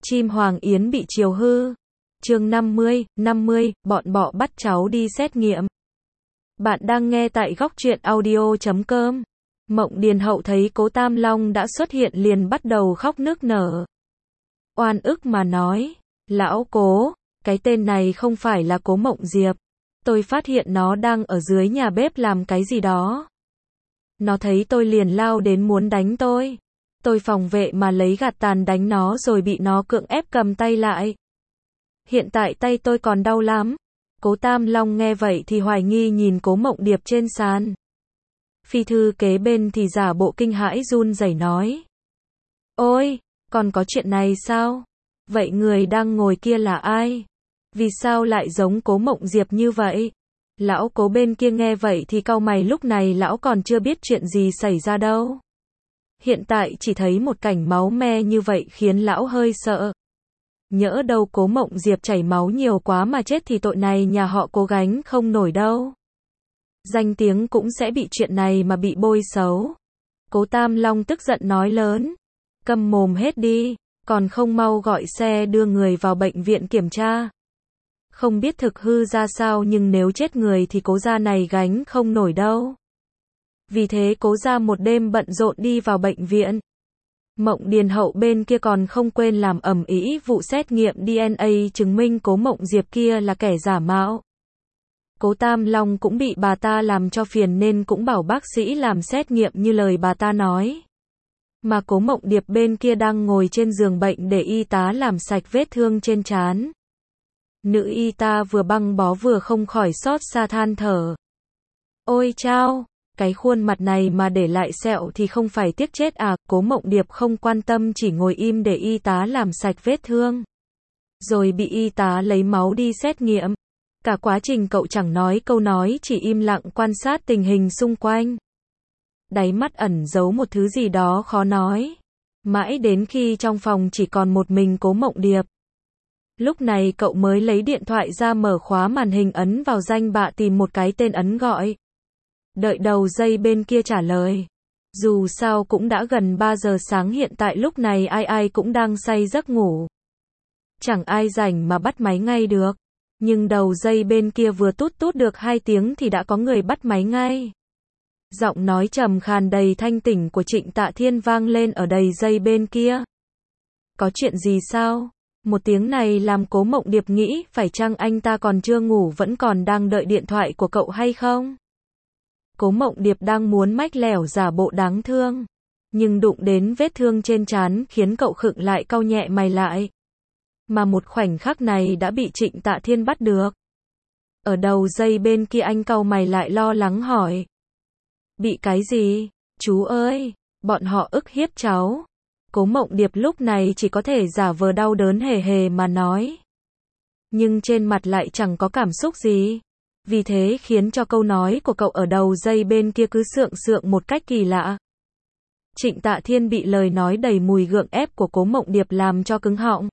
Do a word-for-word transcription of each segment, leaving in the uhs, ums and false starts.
Chim Hoàng Yến bị chiều hư. Chương năm mươi, năm mươi, bọn bọ bắt cháu đi xét nghiệm. Bạn đang nghe tại góc truyện audio chấm com. Mộng Điền Hậu thấy Cố Tam Long đã xuất hiện liền bắt đầu khóc nức nở. Oan ức mà nói, lão Cố, cái tên này không phải là Cố Mộng Diệp. Tôi phát hiện nó đang ở dưới nhà bếp làm cái gì đó. Nó thấy tôi liền lao đến muốn đánh tôi. Tôi phòng vệ mà lấy gạt tàn đánh nó rồi bị nó cưỡng ép cầm tay lại. Hiện tại tay tôi còn đau lắm. Cố Tam Long nghe vậy thì hoài nghi nhìn Cố Mộng Điệp trên sàn. Phi thư kế bên thì giả bộ kinh hãi run rẩy nói. Ôi, còn có chuyện này sao? Vậy người đang ngồi kia là ai? Vì sao lại giống Cố Mộng Diệp như vậy? Lão Cố bên kia nghe vậy thì cau mày, lúc này lão còn chưa biết chuyện gì xảy ra đâu. Hiện tại chỉ thấy một cảnh máu me như vậy khiến lão hơi sợ. Nhỡ đâu Cố Mộng Diệp chảy máu nhiều quá mà chết thì tội này nhà họ Cố gánh không nổi đâu. Danh tiếng cũng sẽ bị chuyện này mà bị bôi xấu. Cố Tam Long tức giận nói lớn. Câm mồm hết đi, còn không mau gọi xe đưa người vào bệnh viện kiểm tra. Không biết thực hư ra sao nhưng nếu chết người thì Cố gia này gánh không nổi đâu. Vì thế Cố gia một đêm bận rộn đi vào bệnh viện. Mộng Điền Hậu bên kia còn không quên làm ầm ĩ vụ xét nghiệm đê en a chứng minh Cố Mộng Diệp kia là kẻ giả mạo. Cố Tam Long cũng bị bà ta làm cho phiền nên cũng bảo bác sĩ làm xét nghiệm như lời bà ta nói. Mà Cố Mộng Điệp bên kia đang ngồi trên giường bệnh để y tá làm sạch vết thương trên trán. Nữ y tá vừa băng bó vừa không khỏi xót xa than thở. Ôi chao! Cái khuôn mặt này mà để lại sẹo thì không phải tiếc chết à? Cố Mộng Điệp không quan tâm, chỉ ngồi im để y tá làm sạch vết thương. Rồi bị y tá lấy máu đi xét nghiệm. Cả quá trình cậu chẳng nói câu nói, chỉ im lặng quan sát tình hình xung quanh. Đáy mắt ẩn giấu một thứ gì đó khó nói. Mãi đến khi trong phòng chỉ còn một mình Cố Mộng Điệp. Lúc này cậu mới lấy điện thoại ra, mở khóa màn hình, ấn vào danh bạ tìm một cái tên ấn gọi. Đợi đầu dây bên kia trả lời. Dù sao cũng đã gần ba giờ sáng, hiện tại lúc này ai ai cũng đang say giấc ngủ. Chẳng ai rảnh mà bắt máy ngay được. Nhưng đầu dây bên kia vừa tút tút được hai tiếng thì đã có người bắt máy ngay. Giọng nói trầm khàn đầy thanh tỉnh của Trịnh Tạ Thiên vang lên ở đầy dây bên kia. Có chuyện gì sao? Một tiếng này làm Cố Mộng Điệp nghĩ phải chăng anh ta còn chưa ngủ, vẫn còn đang đợi điện thoại của cậu hay không? Cố Mộng Điệp đang muốn mách lẻo giả bộ đáng thương, nhưng đụng đến vết thương trên trán khiến cậu khựng lại, cau nhẹ mày lại. Mà một khoảnh khắc này đã bị Trịnh Tạ Thiên bắt được. Ở đầu dây bên kia anh cau mày lại lo lắng hỏi. Bị cái gì? Chú ơi, bọn họ ức hiếp cháu. Cố Mộng Điệp lúc này chỉ có thể giả vờ đau đớn hề hề mà nói. Nhưng trên mặt lại chẳng có cảm xúc gì. Vì thế khiến cho câu nói của cậu ở đầu dây bên kia cứ sượng sượng một cách kỳ lạ. Trịnh Tạ Thiên bị lời nói đầy mùi gượng ép của Cố Mộng Điệp làm cho cứng họng.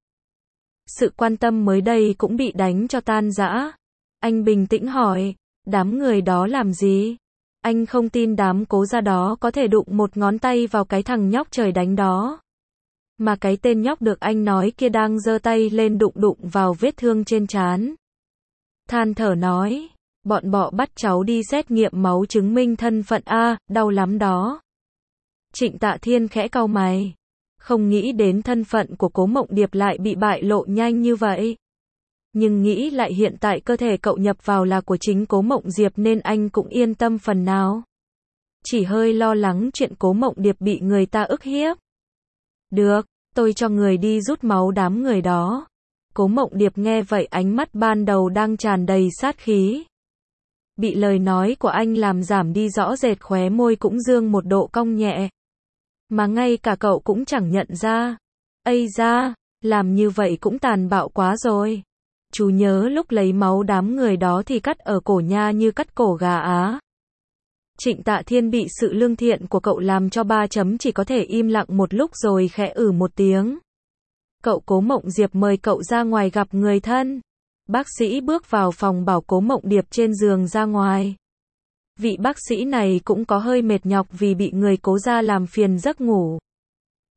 Sự quan tâm mới đây cũng bị đánh cho tan rã. Anh bình tĩnh hỏi, đám người đó làm gì? Anh không tin đám Cố gia đó có thể đụng một ngón tay vào cái thằng nhóc trời đánh đó. Mà cái tên nhóc được anh nói kia đang giơ tay lên đụng đụng vào vết thương trên trán. Than thở nói, bọn bọ bắt cháu đi xét nghiệm máu chứng minh thân phận a, đau lắm đó. Trịnh Tạ Thiên khẽ cau mày. Không nghĩ đến thân phận của Cố Mộng Điệp lại bị bại lộ nhanh như vậy. Nhưng nghĩ lại hiện tại cơ thể cậu nhập vào là của chính Cố Mộng Diệp nên anh cũng yên tâm phần nào. Chỉ hơi lo lắng chuyện Cố Mộng Điệp bị người ta ức hiếp. Được, tôi cho người đi rút máu đám người đó. Cố Mộng Điệp nghe vậy ánh mắt ban đầu đang tràn đầy sát khí. Bị lời nói của anh làm giảm đi rõ rệt, khóe môi cũng dương một độ cong nhẹ. Mà ngay cả cậu cũng chẳng nhận ra. Ây da, làm như vậy cũng tàn bạo quá rồi. Chú nhớ lúc lấy máu đám người đó thì cắt ở cổ nha như cắt cổ gà á. Trịnh Tạ Thiên bị sự lương thiện của cậu làm cho ba chấm chỉ có thể im lặng một lúc rồi khẽ ử một tiếng. Cậu Cố Mộng Diệp mời cậu ra ngoài gặp người thân. Bác sĩ bước vào phòng bảo Cố Mộng Điệp trên giường ra ngoài. Vị bác sĩ này cũng có hơi mệt nhọc vì bị người Cố gia làm phiền giấc ngủ.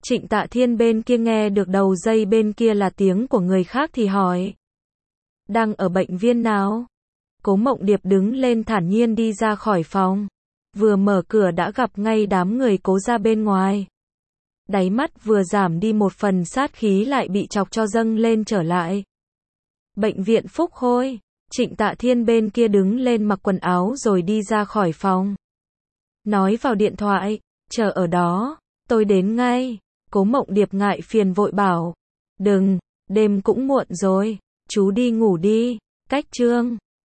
Trịnh Tạ Thiên bên kia nghe được đầu dây bên kia là tiếng của người khác thì hỏi. Đang ở bệnh viện nào? Cố Mộng Điệp đứng lên thản nhiên đi ra khỏi phòng. Vừa mở cửa đã gặp ngay đám người Cố ra bên ngoài. Đáy mắt vừa giảm đi một phần sát khí lại bị chọc cho dâng lên trở lại. Bệnh viện Phúc Hôi. Trịnh Tạ Thiên bên kia đứng lên mặc quần áo rồi đi ra khỏi phòng. Nói vào điện thoại, chờ ở đó, tôi đến ngay. Cố Mộng Điệp ngại phiền vội bảo. Đừng, đêm cũng muộn rồi, chú đi ngủ đi. Cách chương